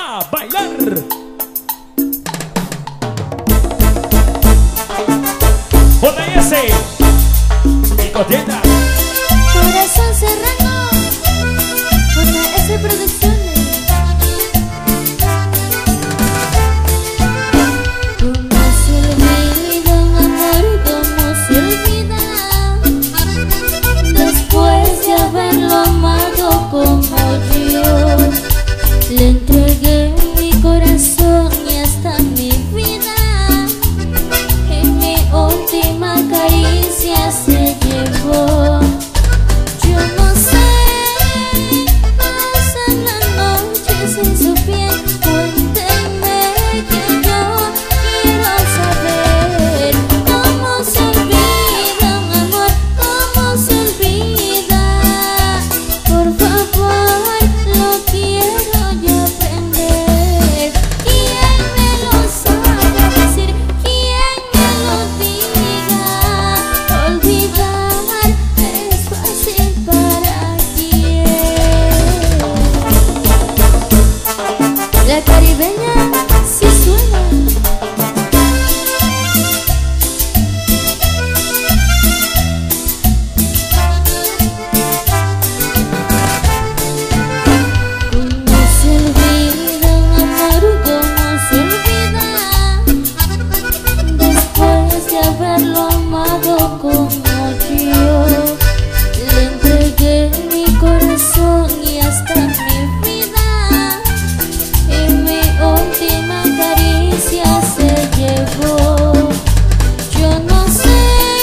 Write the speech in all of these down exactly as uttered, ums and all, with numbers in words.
a bailar. J S Picoteta. Corazón Serrano, J S Producciones. ¿Cómo se olvida un amor? ¿Cómo se olvida? Después de haberlo amado como yo, le entregué mi corazón y hasta mi vida. En mi última caricia se llevó. Yo no sé, pasan las noches en su piel. Cuéntenme que yo quiero saber cómo se olvida un amor, cómo se olvida. Por favor, lo quiero yo aprender. ¿Quién me lo sabe decir? ¿Quién me lo diga? Olvidar es fácil para quien. La caribeña sí suena. ¿Cómo se olvida un amor? ¿Cómo se olvida? Después de haberlo amado como yo, le entregué mi corazón y hasta mi vida. Y mi última caricia se llevó. Yo no sé,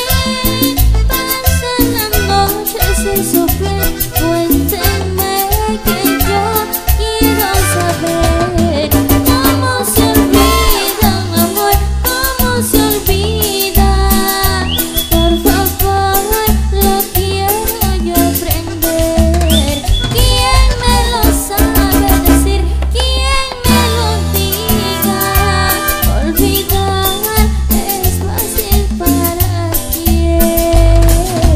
pasan las noches en su piel. Cuéntenme que yo quiero saber cómo se olvida un amor, cómo se olvida. Por favor, lo quiero yo aprender. ¿Quién me lo sabe decir? ¿Quién me lo diga? Olvidar es fácil para quien.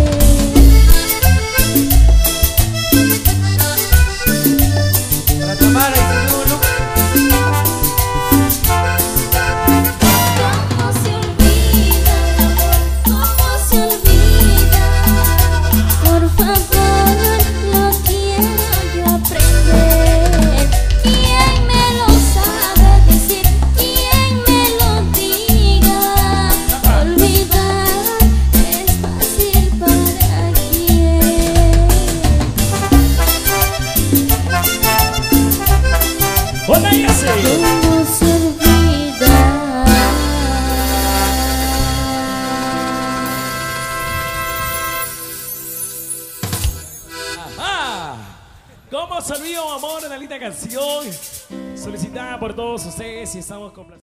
La Tamara y Seguro. ¿Cómo se olvida un amor? ¿Cómo se olvida? Por favor, lo quiero yo aprender. ¿Quién me lo sabe decir? ¿Quién me lo diga? Olvidar es fácil para quien. J S ¿Cómo se olvida? Ajá. ¿Cómo se olvida un amor? Una linda canción solicitada por todos ustedes y estamos complacidos.